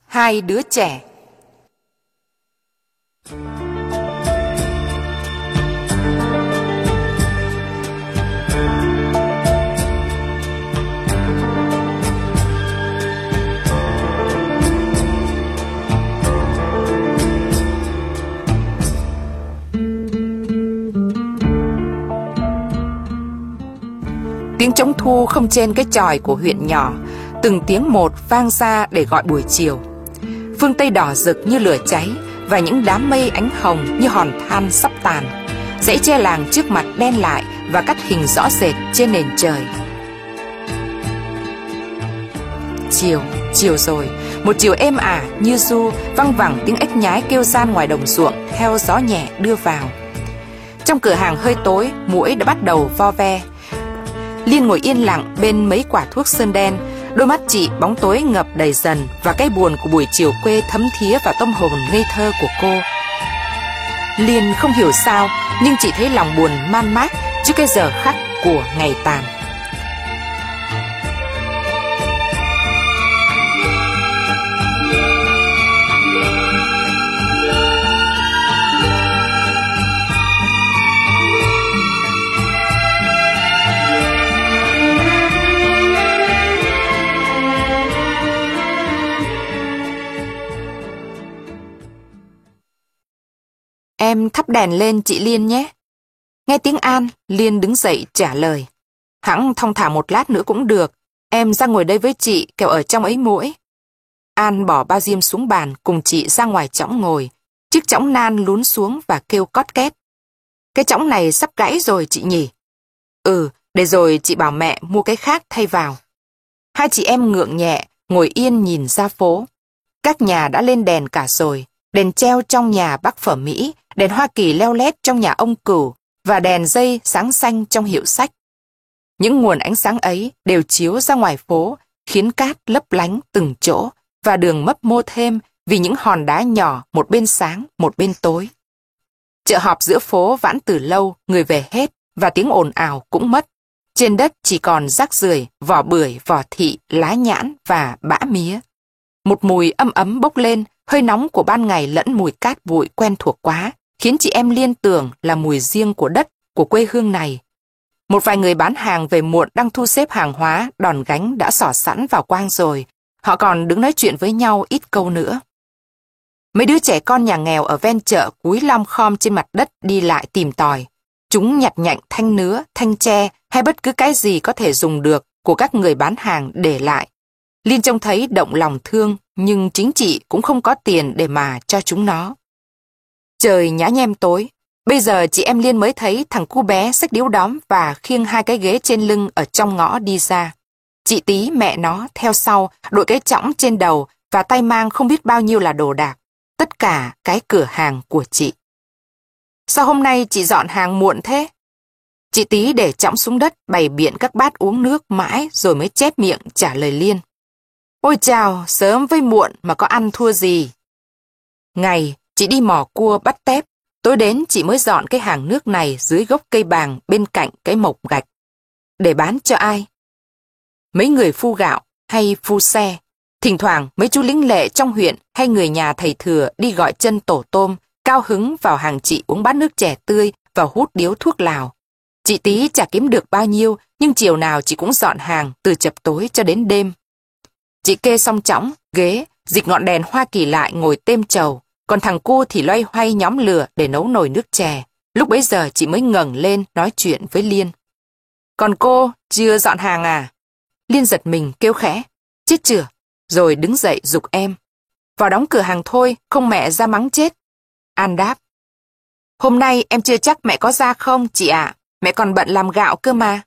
Hai đứa trẻ. Tiếng trống thu không trên cái chòi của huyện nhỏ, từng tiếng một vang ra để gọi buổi chiều. Phương Tây đỏ rực như lửa cháy, và những đám mây ánh hồng như hòn than sắp tàn. Dãy tre làng trước mặt đen lại và cắt hình rõ rệt trên nền trời. Chiều rồi, một chiều êm ả như ru, văng vẳng tiếng ếch nhái kêu gian ngoài đồng ruộng theo gió nhẹ đưa vào. Trong cửa hàng hơi tối, muỗi đã bắt đầu vo ve. Liên ngồi yên lặng bên mấy quả thuốc sơn đen, đôi mắt chị bóng tối ngập đầy dần, và cái buồn của buổi chiều quê thấm thía vào tâm hồn ngây thơ của cô. Liên không hiểu sao, nhưng chị thấy lòng buồn man mác trước cái giờ khắc của ngày tàn. Em thắp đèn lên chị Liên nhé. Nghe tiếng An, Liên đứng dậy trả lời. Hẵng thong thả một lát nữa cũng được. Em ra ngồi đây với chị, kẻo ở trong ấy muỗi. An bỏ bao diêm xuống bàn cùng chị ra ngoài chõng ngồi. Chiếc chõng nan lún xuống và kêu cót két. Cái chõng này sắp gãy rồi chị nhỉ? Ừ, để rồi chị bảo mẹ mua cái khác thay vào. Hai chị em ngượng nhẹ, ngồi yên nhìn ra phố. Các nhà đã lên đèn cả rồi. Đèn treo trong nhà bác Phở Mỹ, đèn Hoa Kỳ leo lét trong nhà ông Cửu, và đèn dây sáng xanh trong hiệu sách. Những nguồn ánh sáng ấy đều chiếu ra ngoài phố, khiến cát lấp lánh từng chỗ, và đường mấp mô thêm vì những hòn đá nhỏ một bên sáng, một bên tối. Chợ họp giữa phố vãn từ lâu, người về hết, và tiếng ồn ào cũng mất. Trên đất chỉ còn rác rưởi, vỏ bưởi, vỏ thị, lá nhãn và bã mía. Một mùi âm ấm bốc lên, hơi nóng của ban ngày lẫn mùi cát bụi quen thuộc quá, khiến chị em liên tưởng là mùi riêng của đất, của quê hương này. Một vài người bán hàng về muộn đang thu xếp hàng hóa, đòn gánh đã xỏ sẵn vào quang rồi. Họ còn đứng nói chuyện với nhau ít câu nữa. Mấy đứa trẻ con nhà nghèo ở ven chợ cúi lom khom trên mặt đất đi lại tìm tòi. Chúng nhặt nhạnh thanh nứa, thanh tre hay bất cứ cái gì có thể dùng được của các người bán hàng để lại. Liên trông thấy động lòng thương, nhưng chính chị cũng không có tiền để mà cho chúng nó. Trời nhá nhem tối, bây giờ chị em Liên mới thấy thằng cu bé xách điếu đóm và khiêng hai cái ghế trên lưng ở trong ngõ đi ra. Chị Tí mẹ nó theo sau, đội cái chõng trên đầu và tay mang không biết bao nhiêu là đồ đạc. Tất cả cái cửa hàng của chị. Sao hôm nay chị dọn hàng muộn thế? Chị Tí để chõng xuống đất bày biện các bát uống nước mãi rồi mới chép miệng trả lời Liên. Ôi chào, sớm với muộn mà có ăn thua gì. Ngày, chị đi mò cua bắt tép, tối đến chị mới dọn cái hàng nước này dưới gốc cây bàng bên cạnh cái mộc gạch. Để bán cho ai? Mấy người phu gạo hay phu xe. Thỉnh thoảng mấy chú lính lệ trong huyện hay người nhà thầy thừa đi gọi chân tổ tôm, cao hứng vào hàng chị uống bát nước chè tươi và hút điếu thuốc lào. Chị Tí chả kiếm được bao nhiêu, nhưng chiều nào chị cũng dọn hàng từ chập tối cho đến đêm. Chị kê xong chõng, ghế, dịch ngọn đèn Hoa Kỳ lại ngồi têm trầu, còn thằng cu thì loay hoay nhóm lửa để nấu nồi nước chè. Lúc bấy giờ chị mới ngẩng lên nói chuyện với Liên. Còn cô, chưa dọn hàng à? Liên giật mình kêu khẽ, chết chưa? Rồi đứng dậy giục em. Vào đóng cửa hàng thôi, không mẹ ra mắng chết. An đáp. Hôm nay em chưa chắc mẹ có ra không, chị ạ. Mẹ còn bận làm gạo cơ mà.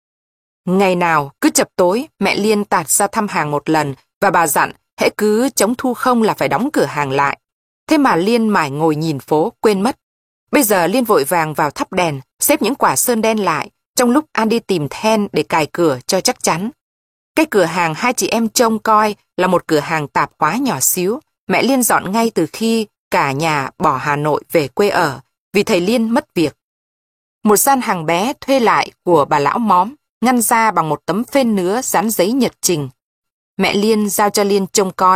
Ngày nào, cứ chập tối, mẹ Liên tạt ra thăm hàng một lần và bà dặn hễ cứ chống thu không là phải đóng cửa hàng lại. Thế mà Liên mải ngồi nhìn phố, quên mất. Bây giờ Liên vội vàng vào thắp đèn, xếp những quả sơn đen lại, trong lúc An đi tìm then để cài cửa cho chắc chắn. Cái cửa hàng hai chị em trông coi là một cửa hàng tạp hóa nhỏ xíu. Mẹ Liên dọn ngay từ khi cả nhà bỏ Hà Nội về quê ở, vì thầy Liên mất việc. Một gian hàng bé thuê lại của bà lão Móm, ngăn ra bằng một tấm phên nứa dán giấy nhật trình. Mẹ Liên giao cho Liên trông coi,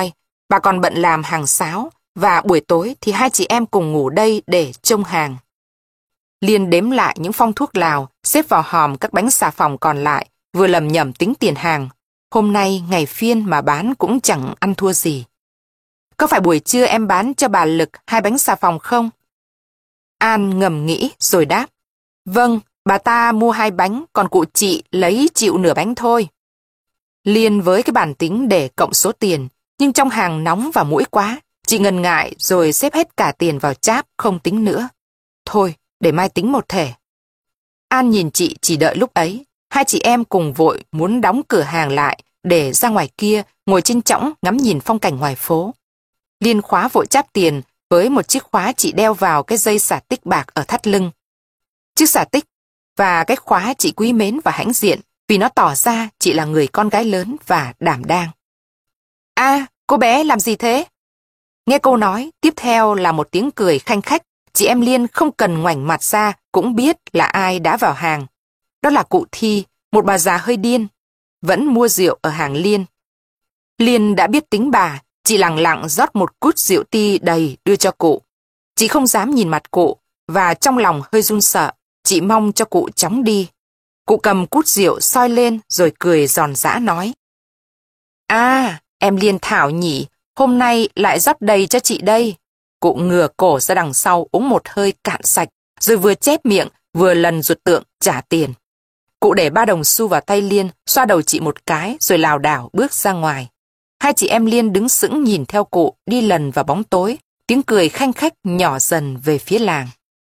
Bà còn bận làm hàng sáo, và buổi tối thì hai chị em cùng ngủ đây để trông hàng. Liên đếm lại những phong thuốc lào, xếp vào hòm các bánh xà phòng còn lại, vừa lầm nhầm tính tiền hàng. Hôm nay ngày phiên mà bán cũng chẳng ăn thua gì. Có phải buổi trưa em bán cho bà Lực 2 bánh xà phòng không? An ngầm nghĩ rồi đáp. Vâng, bà ta mua 2 bánh, còn cụ chị lấy chịu nửa bánh thôi. Liên với cái bản tính để cộng số tiền, nhưng trong hàng nóng và mũi quá, chị ngần ngại rồi xếp hết cả tiền vào cháp không tính nữa. Thôi, để mai tính một thể. An nhìn chị chỉ đợi lúc ấy, hai chị em cùng vội muốn đóng cửa hàng lại để ra ngoài kia ngồi trên chõng ngắm nhìn phong cảnh ngoài phố. Liên khóa vội cháp tiền với một chiếc khóa chị đeo vào cái dây xả tích bạc ở thắt lưng. Chiếc xả tích và cái khóa chị quý mến và hãnh diện vì nó tỏ ra chị là người con gái lớn và đảm đang. À, cô bé làm gì thế? Nghe câu nói, tiếp theo là một tiếng cười khanh khách. Chị em Liên không cần ngoảnh mặt ra cũng biết là ai đã vào hàng. Đó là cụ Thi, một bà già hơi điên, vẫn mua rượu ở hàng Liên. Liên đã biết tính bà, chị lẳng lặng rót một cút rượu ti đầy đưa cho cụ. Chị không dám nhìn mặt cụ, và trong lòng hơi run sợ, chị mong cho cụ chóng đi. Cụ cầm cút rượu soi lên rồi cười giòn giã nói. À, em Liên thảo nhỉ, hôm nay lại rót đầy cho chị đây. Cụ ngửa cổ ra đằng sau uống một hơi cạn sạch, rồi vừa chép miệng, vừa lần ruột tượng trả tiền. Cụ để 3 đồng xu vào tay Liên, xoa đầu chị một cái, rồi lảo đảo bước ra ngoài. Hai chị em Liên đứng sững nhìn theo cụ đi lần vào bóng tối, tiếng cười khanh khách nhỏ dần về phía làng.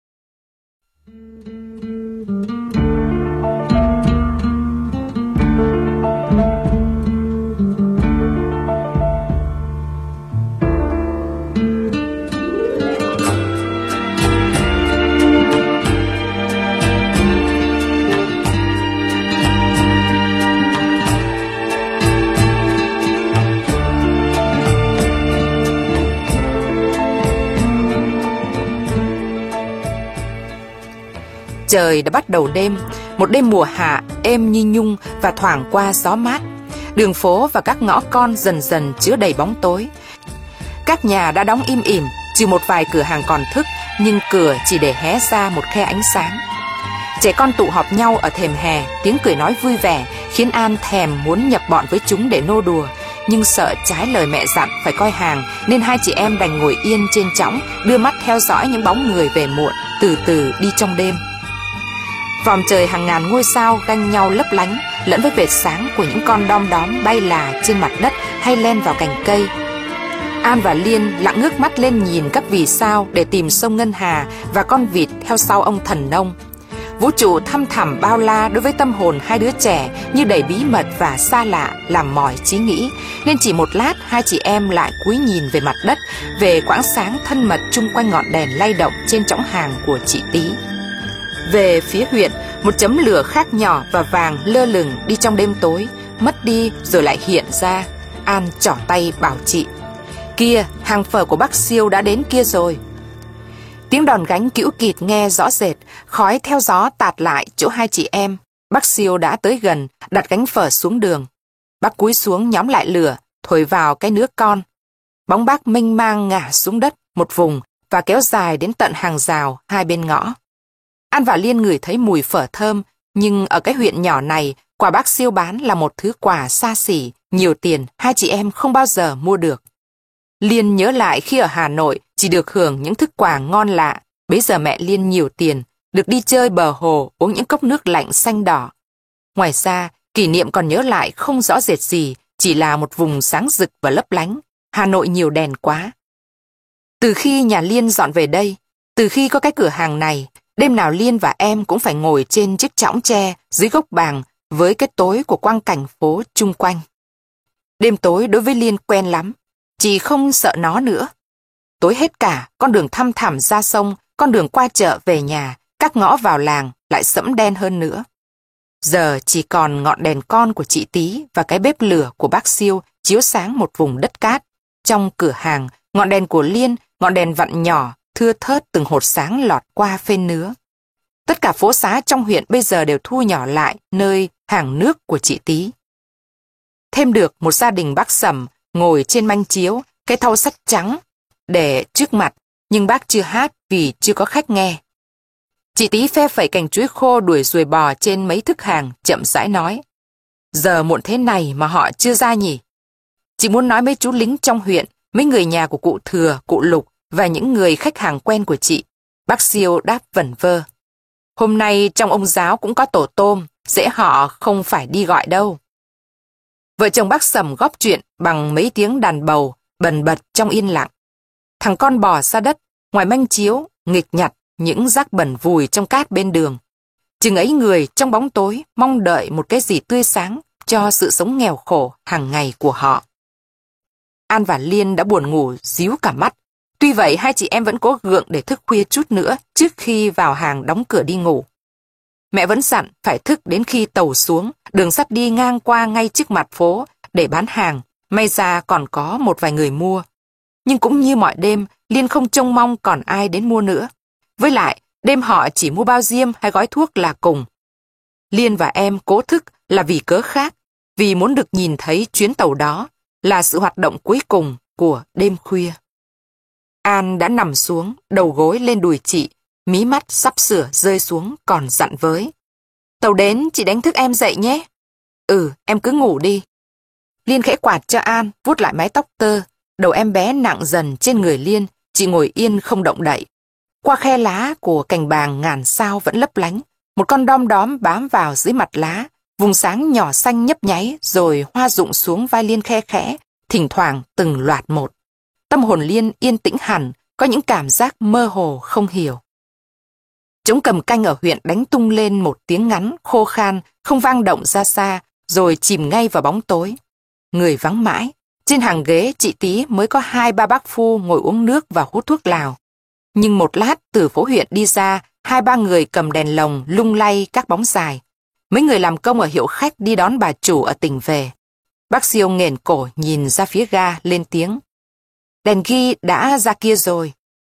Trời đã bắt đầu đêm, một đêm mùa hạ êm như nhung và thoảng qua gió mát. Đường phố và các ngõ con dần dần chứa đầy bóng tối. Các nhà đã đóng im ỉm, trừ một vài cửa hàng còn thức, nhưng cửa chỉ để hé ra một khe ánh sáng. Trẻ con tụ họp nhau ở thềm hè, tiếng cười nói vui vẻ, khiến An thèm muốn nhập bọn với chúng để nô đùa. Nhưng sợ trái lời mẹ dặn phải coi hàng, nên hai chị em đành ngồi yên trên chõng, đưa mắt theo dõi những bóng người về muộn, từ từ đi trong đêm. Vòm trời hàng ngàn ngôi sao ganh nhau lấp lánh, lẫn với vệt sáng của những con đom đóm bay là trên mặt đất hay len vào cành cây. An và Liên lặng ngước mắt lên nhìn các vì sao để tìm sông Ngân Hà và con vịt theo sau ông thần nông. Vũ trụ thăm thẳm bao la đối với tâm hồn hai đứa trẻ như đầy bí mật và xa lạ làm mỏi trí nghĩ, nên chỉ một lát hai chị em lại cúi nhìn về mặt đất, về quãng sáng thân mật chung quanh ngọn đèn lay động trên chõng hàng của chị Tí. Về phía huyện, một chấm lửa khác nhỏ và vàng lơ lửng đi trong đêm tối, mất đi rồi lại hiện ra. An trỏ tay bảo chị. Kia, hàng phở của bác Siêu đã đến kia rồi. Tiếng đòn gánh cữu kịt nghe rõ rệt, khói theo gió tạt lại chỗ hai chị em. Bác Siêu đã tới gần, đặt gánh phở xuống đường. Bác cúi xuống nhóm lại lửa, thổi vào cái nứa con. Bóng bác mênh mang ngả xuống đất một vùng và kéo dài đến tận hàng rào hai bên ngõ. An và Liên ngửi thấy mùi phở thơm, nhưng ở cái huyện nhỏ này, quả bác Siêu bán là một thứ quà xa xỉ, nhiều tiền hai chị em không bao giờ mua được. Liên nhớ lại khi ở Hà Nội chỉ được hưởng những thức quà ngon lạ, bấy giờ mẹ Liên nhiều tiền, được đi chơi bờ hồ uống những cốc nước lạnh xanh đỏ. Ngoài ra, kỷ niệm còn nhớ lại không rõ rệt gì, chỉ là một vùng sáng rực và lấp lánh. Hà Nội nhiều đèn quá. Từ khi nhà Liên dọn về đây, từ khi có cái cửa hàng này, đêm nào Liên và em cũng phải ngồi trên chiếc chõng tre dưới gốc bàng với cái tối của quang cảnh phố chung quanh. Đêm tối đối với Liên quen lắm, chị không sợ nó nữa. Tối hết cả, con đường thăm thẳm ra sông, con đường qua chợ về nhà, các ngõ vào làng lại sẫm đen hơn nữa. Giờ chỉ còn ngọn đèn con của chị Tí và cái bếp lửa của bác Siêu chiếu sáng một vùng đất cát. Trong cửa hàng, ngọn đèn của Liên, ngọn đèn vặn nhỏ, thưa thớt từng hột sáng lọt qua phên nứa. Tất cả phố xá trong huyện bây giờ đều thu nhỏ lại nơi hàng nước của chị Tí. Thêm được một gia đình bác Sầm ngồi trên manh chiếu, cái thau sách trắng để trước mặt, nhưng bác chưa hát vì chưa có khách nghe. Chị Tí phe phẩy cành chuối khô đuổi ruồi bò trên mấy thức hàng, chậm rãi nói. Giờ muộn thế này mà họ chưa ra nhỉ? Chị muốn nói mấy chú lính trong huyện, mấy người nhà của cụ Thừa, cụ Lục và những người khách hàng quen của chị. Bác Siêu đáp vẩn vơ. Hôm nay trong ông giáo cũng có tổ tôm, dễ họ không phải đi gọi đâu. Vợ chồng bác Sầm góp chuyện bằng mấy tiếng đàn bầu, bần bật trong yên lặng. Thằng con bò ra đất, ngoài manh chiếu, nghịch nhặt những rác bẩn vùi trong cát bên đường. Chừng ấy người trong bóng tối mong đợi một cái gì tươi sáng cho sự sống nghèo khổ hàng ngày của họ. An và Liên đã buồn ngủ díu cả mắt. Tuy vậy hai chị em vẫn cố gượng để thức khuya chút nữa trước khi vào hàng đóng cửa đi ngủ. Mẹ vẫn dặn phải thức đến khi tàu xuống, đường sắt đi ngang qua ngay trước mặt phố để bán hàng, may ra còn có một vài người mua. Nhưng cũng như mọi đêm, Liên không trông mong còn ai đến mua nữa. Với lại, đêm họ chỉ mua bao diêm hay gói thuốc là cùng. Liên và em cố thức là vì cớ khác, vì muốn được nhìn thấy chuyến tàu đó là sự hoạt động cuối cùng của đêm khuya. An đã nằm xuống, đầu gối lên đùi chị, mí mắt sắp sửa rơi xuống còn dặn với. Tàu đến, chị đánh thức em dậy nhé. Ừ, em cứ ngủ đi. Liên khẽ quạt cho An, vuốt lại mái tóc tơ. Đầu em bé nặng dần trên người Liên, chị ngồi yên không động đậy. Qua khe lá của cành bàng ngàn sao vẫn lấp lánh, một con đom đóm bám vào dưới mặt lá, vùng sáng nhỏ xanh nhấp nháy rồi hoa rụng xuống vai Liên khe khẽ, thỉnh thoảng từng loạt một. Tâm hồn Liên yên tĩnh hẳn, có những cảm giác mơ hồ không hiểu. Trống cầm canh ở huyện đánh tung lên một tiếng ngắn, khô khan, không vang động ra xa, rồi chìm ngay vào bóng tối. Người vắng mãi, trên hàng ghế chị Tí mới có 2-3 bác phu ngồi uống nước và hút thuốc lào. Nhưng một lát từ phố huyện đi ra, 2-3 người cầm đèn lồng lung lay các bóng dài. Mấy người làm công ở hiệu khách đi đón bà chủ ở tỉnh về. Bác Siêu nghển cổ nhìn ra phía ga lên tiếng. Đèn ghi đã ra kia rồi.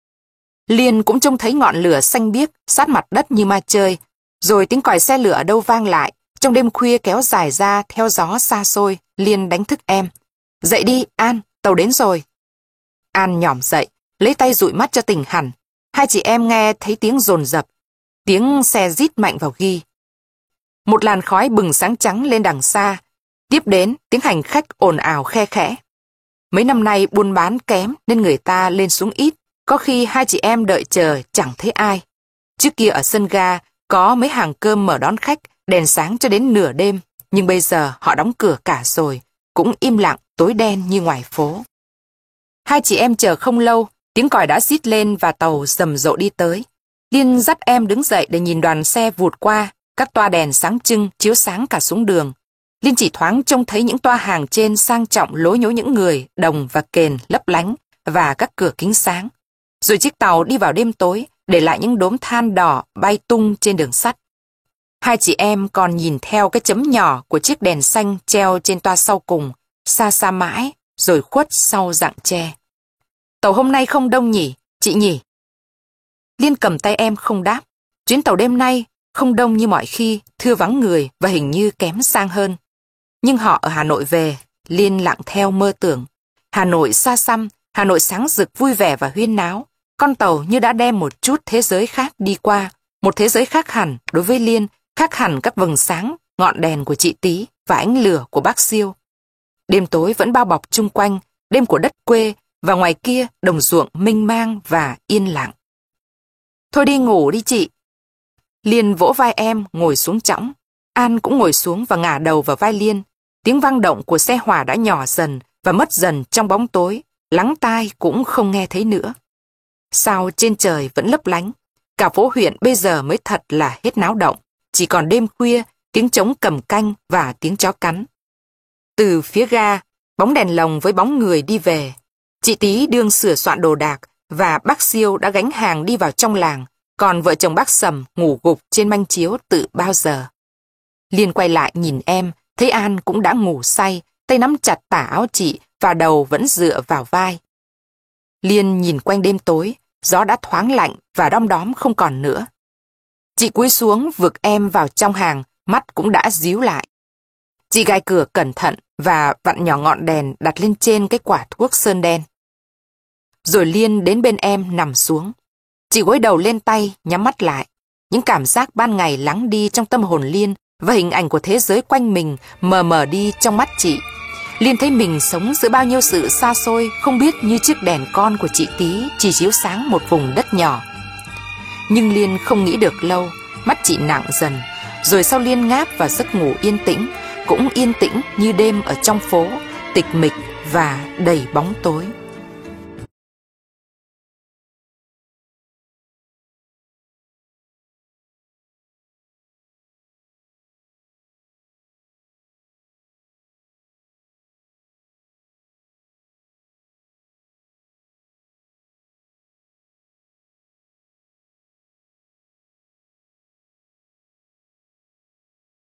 Liên cũng trông thấy ngọn lửa xanh biếc sát mặt đất như ma chơi, rồi tiếng còi xe lửa ở đâu vang lại, trong đêm khuya kéo dài ra theo gió xa xôi. Liên đánh thức em. Dậy đi, An, tàu đến rồi. An nhỏm dậy, lấy tay dụi mắt cho tỉnh hẳn. Hai chị em nghe thấy tiếng dồn dập, tiếng xe rít mạnh vào ghi. Một làn khói bừng sáng trắng lên đằng xa, tiếp đến tiếng hành khách ồn ào khe khẽ. Mấy năm nay buôn bán kém nên người ta lên xuống ít, có khi hai chị em đợi chờ chẳng thấy ai. Trước kia ở sân ga có mấy hàng cơm mở đón khách, đèn sáng cho đến nửa đêm, nhưng bây giờ họ đóng cửa cả rồi, cũng im lặng tối đen như ngoài phố. Hai chị em chờ không lâu, tiếng còi đã rít lên và tàu rầm rộ đi tới. Liên dắt em đứng dậy để nhìn đoàn xe vụt qua, các toa đèn sáng trưng chiếu sáng cả xuống đường. Liên chỉ thoáng trông thấy những toa hàng trên sang trọng lối nhố những người, đồng và kền lấp lánh và các cửa kính sáng. Rồi chiếc tàu đi vào đêm tối, để lại những đốm than đỏ bay tung trên đường sắt. Hai chị em còn nhìn theo cái chấm nhỏ của chiếc đèn xanh treo trên toa sau cùng, xa xa mãi, rồi khuất sau rặng tre. Tàu hôm nay không đông nhỉ, chị nhỉ? Liên cầm tay em không đáp. Chuyến tàu đêm nay không đông như mọi khi, thưa vắng người và hình như kém sang hơn. Nhưng họ ở Hà Nội về, Liên lặng theo mơ tưởng. Hà Nội xa xăm, Hà Nội sáng rực vui vẻ và huyên náo. Con tàu như đã đem một chút thế giới khác đi qua, một thế giới khác hẳn đối với Liên, khác hẳn các vầng sáng, ngọn đèn của chị Tí và ánh lửa của bác Siêu. Đêm tối vẫn bao bọc chung quanh, đêm của đất quê, và ngoài kia đồng ruộng mênh mang và yên lặng. Thôi đi ngủ đi chị. Liên vỗ vai em ngồi xuống chõng. An cũng ngồi xuống và ngả đầu vào vai Liên. Tiếng vang động của xe hỏa đã nhỏ dần và mất dần trong bóng tối, lắng tai cũng không nghe thấy nữa. Sao trên trời vẫn lấp lánh. Cả phố huyện bây giờ mới thật là hết náo động. Chỉ còn đêm khuya, tiếng trống cầm canh và tiếng chó cắn. Từ phía ga, bóng đèn lồng với bóng người đi về. Chị Tí đương sửa soạn đồ đạc và bác Siêu đã gánh hàng đi vào trong làng, còn vợ chồng bác Sầm ngủ gục trên manh chiếu từ bao giờ. Liên quay lại nhìn em, thấy An cũng đã ngủ say, tay nắm chặt tà áo chị và đầu vẫn dựa vào vai. Liên nhìn quanh đêm tối, gió đã thoáng lạnh và đom đóm không còn nữa. Chị cúi xuống vực em vào trong hàng, mắt cũng đã díu lại. Chị gài cửa cẩn thận và vặn nhỏ ngọn đèn đặt lên trên cái quả thuốc sơn đen. Rồi Liên đến bên em nằm xuống. Chị gối đầu lên tay, nhắm mắt lại. Những cảm giác ban ngày lắng đi trong tâm hồn Liên và hình ảnh của thế giới quanh mình mờ mờ đi trong mắt chị. Liên thấy mình sống giữa bao nhiêu sự xa xôi, không biết như chiếc đèn con của chị Tí chỉ chiếu sáng một vùng đất nhỏ. Nhưng Liên không nghĩ được lâu, mắt chị nặng dần, rồi sau Liên ngáp vào giấc ngủ yên tĩnh, cũng yên tĩnh như đêm ở trong phố, tịch mịch và đầy bóng tối.